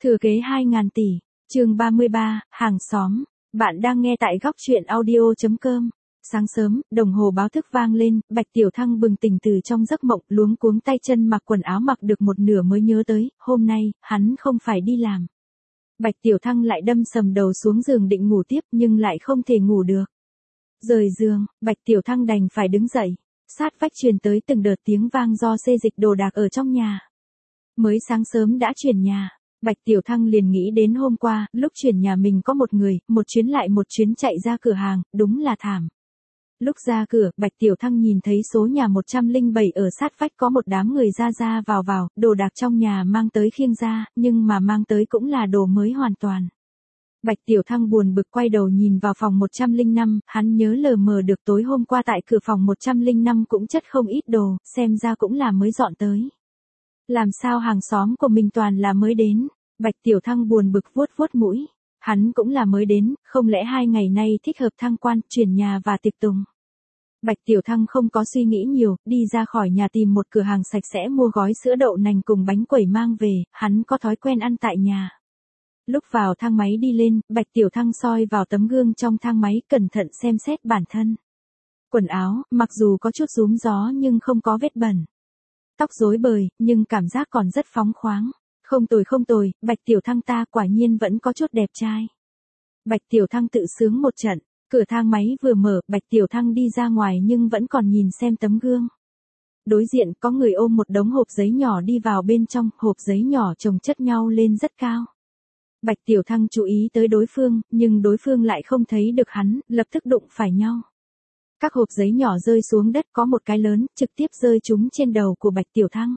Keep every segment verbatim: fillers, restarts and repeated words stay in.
Thừa kế hai ngàn tỷ, chương ba mươi ba, hàng xóm. Bạn đang nghe tại góc truyện audio chấm com. Sáng sớm, đồng hồ báo thức vang lên, Bạch Tiểu Thăng bừng tỉnh từ trong giấc mộng, luống cuống tay chân mặc quần áo mặc được một nửa mới nhớ tới, hôm nay, hắn không phải đi làm. Bạch Tiểu Thăng lại đâm sầm đầu xuống giường định ngủ tiếp nhưng lại không thể ngủ được. Rời giường, Bạch Tiểu Thăng đành phải đứng dậy. Sát vách truyền tới từng đợt tiếng vang do xê dịch đồ đạc ở trong nhà. Mới sáng sớm đã chuyển nhà. Bạch Tiểu Thăng liền nghĩ đến hôm qua, lúc chuyển nhà mình có một người, một chuyến lại một chuyến chạy ra cửa hàng, đúng là thảm. Lúc ra cửa, Bạch Tiểu Thăng nhìn thấy số nhà một trăm lẻ bảy ở sát vách có một đám người ra ra vào vào, đồ đạc trong nhà mang tới khiêng ra, nhưng mà mang tới cũng là đồ mới hoàn toàn. Bạch Tiểu Thăng buồn bực quay đầu nhìn vào phòng một trăm lẻ năm, hắn nhớ lờ mờ được tối hôm qua tại cửa phòng một trăm lẻ năm cũng chất không ít đồ, xem ra cũng là mới dọn tới. Làm sao hàng xóm của mình toàn là mới đến, Bạch Tiểu Thăng buồn bực vuốt vuốt mũi, hắn cũng là mới đến, không lẽ hai ngày nay thích hợp thăng quan, chuyển nhà và tiệc tùng. Bạch Tiểu Thăng không có suy nghĩ nhiều, đi ra khỏi nhà tìm một cửa hàng sạch sẽ mua gói sữa đậu nành cùng bánh quẩy mang về, hắn có thói quen ăn tại nhà. Lúc vào thang máy đi lên, Bạch Tiểu Thăng soi vào tấm gương trong thang máy, cẩn thận xem xét bản thân. Quần áo, mặc dù có chút rúm gió nhưng không có vết bẩn. Tóc rối bời, nhưng cảm giác còn rất phóng khoáng. Không tồi không tồi, Bạch Tiểu Thăng ta quả nhiên vẫn có chút đẹp trai. Bạch Tiểu Thăng tự sướng một trận, cửa thang máy vừa mở, Bạch Tiểu Thăng đi ra ngoài nhưng vẫn còn nhìn xem tấm gương. Đối diện có người ôm một đống hộp giấy nhỏ đi vào bên trong, hộp giấy nhỏ chồng chất nhau lên rất cao. Bạch Tiểu Thăng chú ý tới đối phương, nhưng đối phương lại không thấy được hắn, lập tức đụng phải nhau. Các hộp giấy nhỏ rơi xuống đất, có một cái lớn, trực tiếp rơi trúng trên đầu của Bạch Tiểu Thăng.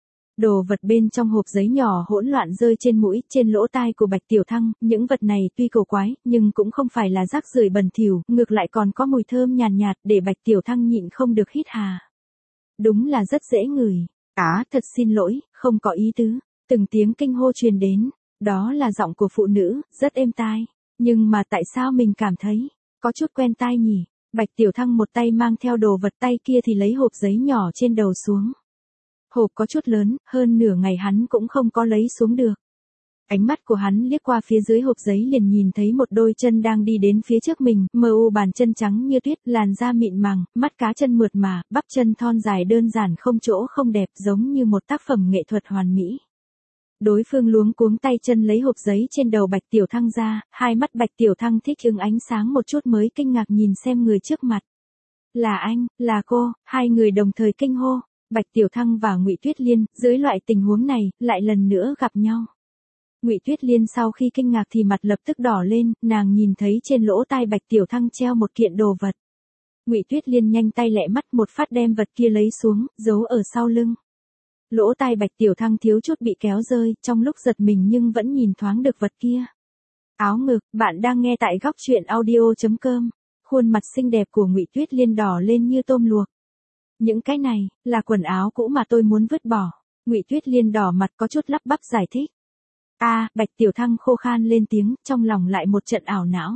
Đồ vật bên trong hộp giấy nhỏ hỗn loạn rơi trên mũi, trên lỗ tai của Bạch Tiểu Thăng, những vật này tuy cổ quái, nhưng cũng không phải là rác rưởi bẩn thỉu, ngược lại còn có mùi thơm nhàn nhạt, nhạt để Bạch Tiểu Thăng nhịn không được hít hà. Đúng là rất dễ ngửi. Á, thật xin lỗi, không có ý tứ. Từng tiếng kinh hô truyền đến, đó là giọng của phụ nữ, rất êm tai. Nhưng mà tại sao mình cảm thấy có chút quen tai nhỉ? Bạch Tiểu Thăng một tay mang theo đồ vật, tay kia thì lấy hộp giấy nhỏ trên đầu xuống. Hộp có chút lớn, hơn nửa ngày hắn cũng không có lấy xuống được. Ánh mắt của hắn liếc qua phía dưới hộp giấy liền nhìn thấy một đôi chân đang đi đến phía trước mình, mờ u bàn chân trắng như tuyết, làn da mịn màng, mắt cá chân mượt mà, bắp chân thon dài đơn giản không chỗ không đẹp, giống như một tác phẩm nghệ thuật hoàn mỹ. Đối phương luống cuống tay chân lấy hộp giấy trên đầu Bạch Tiểu Thăng ra, hai mắt Bạch Tiểu Thăng thích ứng ánh sáng một chút mới kinh ngạc nhìn xem người trước mặt. Là anh, là cô, hai người đồng thời kinh hô. Bạch Tiểu Thăng và Ngụy Tuyết Liên, dưới loại tình huống này, lại lần nữa gặp nhau. Ngụy Tuyết Liên sau khi kinh ngạc thì mặt lập tức đỏ lên, nàng nhìn thấy trên lỗ tai Bạch Tiểu Thăng treo một kiện đồ vật. Ngụy Tuyết Liên nhanh tay lẹ mắt một phát đem vật kia lấy xuống, giấu ở sau lưng. Lỗ tai Bạch Tiểu Thăng thiếu chút bị kéo rơi, trong lúc giật mình nhưng vẫn nhìn thoáng được vật kia. Áo ngực, bạn đang nghe tại góc truyện audio chấm com. Khuôn mặt xinh đẹp của Ngụy Tuyết Liên đỏ lên như tôm luộc. Những cái này, là quần áo cũ mà tôi muốn vứt bỏ. Ngụy Tuyết Liên đỏ mặt có chút lắp bắp giải thích. A, à, Bạch Tiểu Thăng khô khan lên tiếng, trong lòng lại một trận ảo não.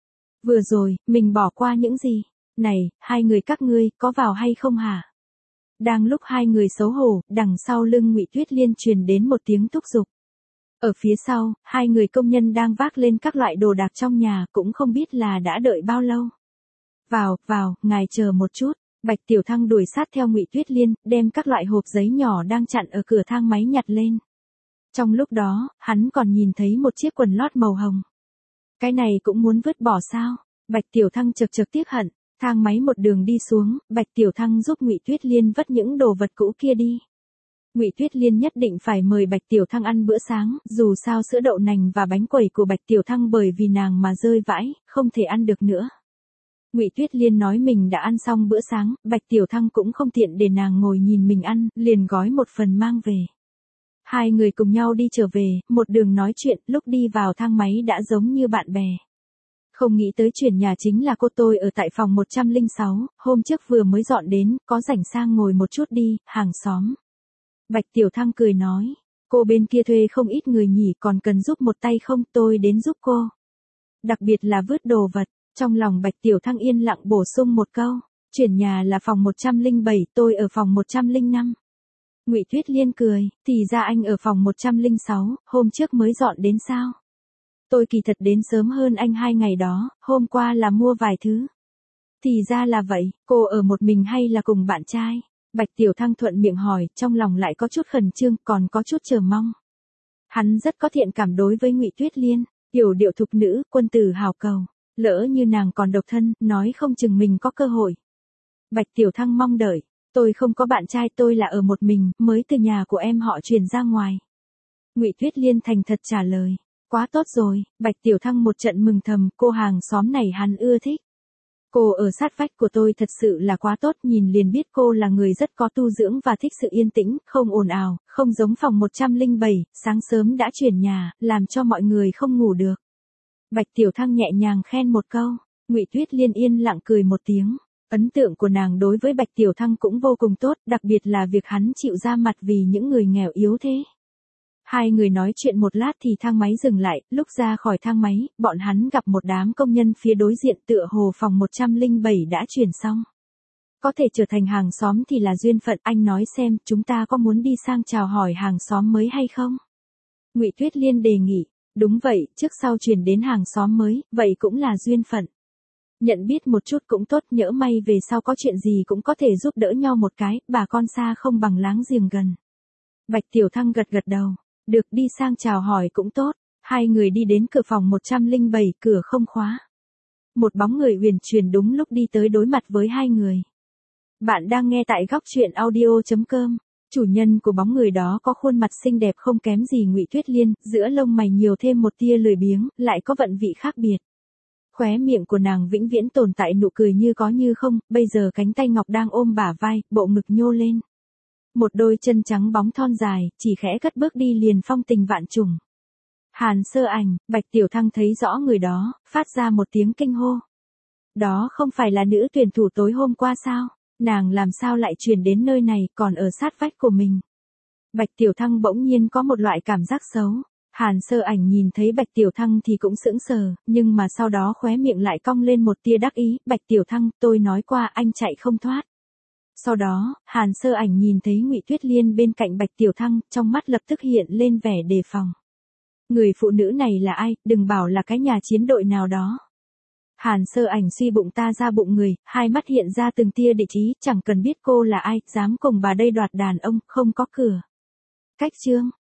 Vừa rồi, mình bỏ qua những gì? Này, hai người các ngươi, có vào hay không hả? Đang lúc hai người xấu hổ, đằng sau lưng Ngụy Tuyết Liên truyền đến một tiếng thúc giục. Ở phía sau, hai người công nhân đang vác lên các loại đồ đạc trong nhà, cũng không biết là đã đợi bao lâu. Vào, vào, ngài chờ một chút. Bạch Tiểu Thăng đuổi sát theo Ngụy Tuyết Liên, đem các loại hộp giấy nhỏ đang chặn ở cửa thang máy nhặt lên. Trong lúc đó, hắn còn nhìn thấy một chiếc quần lót màu hồng. Cái này cũng muốn vứt bỏ sao? Bạch Tiểu Thăng chật chật tiếc hận, thang máy một đường đi xuống, Bạch Tiểu Thăng giúp Ngụy Tuyết Liên vứt những đồ vật cũ kia đi. Ngụy Tuyết Liên nhất định phải mời Bạch Tiểu Thăng ăn bữa sáng, dù sao sữa đậu nành và bánh quẩy của Bạch Tiểu Thăng bởi vì nàng mà rơi vãi, không thể ăn được nữa. Ngụy Tuyết Liên nói mình đã ăn xong bữa sáng, Bạch Tiểu Thăng cũng không tiện để nàng ngồi nhìn mình ăn, liền gói một phần mang về. Hai người cùng nhau đi trở về, một đường nói chuyện, lúc đi vào thang máy đã giống như bạn bè. Không nghĩ tới chuyển nhà chính là cô, tôi ở tại phòng một trăm lẻ sáu, hôm trước vừa mới dọn đến, có rảnh sang ngồi một chút đi, hàng xóm. Bạch Tiểu Thăng cười nói, cô bên kia thuê không ít người nhỉ, còn cần giúp một tay không, tôi đến giúp cô. Đặc biệt là vứt đồ vật. Trong lòng Bạch Tiểu Thăng yên lặng bổ sung một câu, chuyển nhà là phòng một trăm lẻ bảy, tôi ở phòng một trăm lẻ năm. Ngụy Tuyết Liên cười, thì ra anh ở phòng một trăm lẻ sáu, hôm trước mới dọn đến sao? Tôi kỳ thật đến sớm hơn anh hai ngày đó, hôm qua là mua vài thứ. Thì ra là vậy, cô ở một mình hay là cùng bạn trai? Bạch Tiểu Thăng thuận miệng hỏi, trong lòng lại có chút khẩn trương, còn có chút chờ mong. Hắn rất có thiện cảm đối với Ngụy Tuyết Liên, yểu điệu thục nữ, quân tử hào cầu, lỡ như nàng còn độc thân, nói không chừng mình có cơ hội. Bạch Tiểu Thăng mong đợi, tôi không có bạn trai, tôi là ở một mình, mới từ nhà của em họ chuyển ra ngoài. Ngụy Tuyết Liên thành thật trả lời, quá tốt rồi, Bạch Tiểu Thăng một trận mừng thầm, cô hàng xóm này hắn ưa thích. Cô ở sát vách của tôi thật sự là quá tốt, nhìn liền biết cô là người rất có tu dưỡng và thích sự yên tĩnh, không ồn ào, không giống phòng một trăm lẻ bảy, sáng sớm đã chuyển nhà, làm cho mọi người không ngủ được. Bạch Tiểu Thăng nhẹ nhàng khen một câu, Ngụy Tuyết Liên yên lặng cười một tiếng. Ấn tượng của nàng đối với Bạch Tiểu Thăng cũng vô cùng tốt, đặc biệt là việc hắn chịu ra mặt vì những người nghèo yếu thế. Hai người nói chuyện một lát thì thang máy dừng lại, lúc ra khỏi thang máy, bọn hắn gặp một đám công nhân phía đối diện, tựa hồ phòng một trăm lẻ bảy đã chuyển xong. Có thể trở thành hàng xóm thì là duyên phận, anh nói xem, chúng ta có muốn đi sang chào hỏi hàng xóm mới hay không? Ngụy Tuyết Liên đề nghị, đúng vậy, trước sau chuyển đến hàng xóm mới, vậy cũng là duyên phận. Nhận biết một chút cũng tốt, nhỡ may về sau có chuyện gì cũng có thể giúp đỡ nhau một cái, bà con xa không bằng láng giềng gần. Bạch Tiểu Thăng gật gật đầu, được, đi sang chào hỏi cũng tốt. Hai người đi đến cửa phòng một trăm lẻ bảy, cửa không khóa. Một bóng người huyền chuyển đúng lúc đi tới đối mặt với hai người. Bạn đang nghe tại góc truyện audio chấm com. Chủ nhân của bóng người đó có khuôn mặt xinh đẹp không kém gì Ngụy Tuyết Liên, giữa lông mày nhiều thêm một tia lười biếng, lại có vận vị khác biệt. Khóe miệng của nàng vĩnh viễn tồn tại nụ cười như có như không, bây giờ cánh tay ngọc đang ôm bả vai, bộ ngực nhô lên. Một đôi chân trắng bóng thon dài, chỉ khẽ cất bước đi liền phong tình vạn trùng. Hàn Sơ Ảnh, Bạch Tiểu Thăng thấy rõ người đó, phát ra một tiếng kinh hô. Đó không phải là nữ tuyển thủ tối hôm qua sao? Nàng làm sao lại chuyển đến nơi này, còn ở sát vách của mình? Bạch Tiểu Thăng bỗng nhiên có một loại cảm giác xấu. Hàn Sơ Ảnh nhìn thấy Bạch Tiểu Thăng thì cũng sững sờ, nhưng mà sau đó khóe miệng lại cong lên một tia đắc ý, Bạch Tiểu Thăng, tôi nói qua anh chạy không thoát. Sau đó, Hàn Sơ Ảnh nhìn thấy Ngụy Tuyết Liên bên cạnh Bạch Tiểu Thăng, trong mắt lập tức hiện lên vẻ đề phòng. Người phụ nữ này là ai, đừng bảo là cái nhà chiến đội nào đó. Hàn Sơ Ảnh suy bụng ta ra bụng người, hai mắt hiện ra từng tia địch ý, chẳng cần biết cô là ai, dám cùng bà đây đoạt đàn ông, không có cửa. Cách chương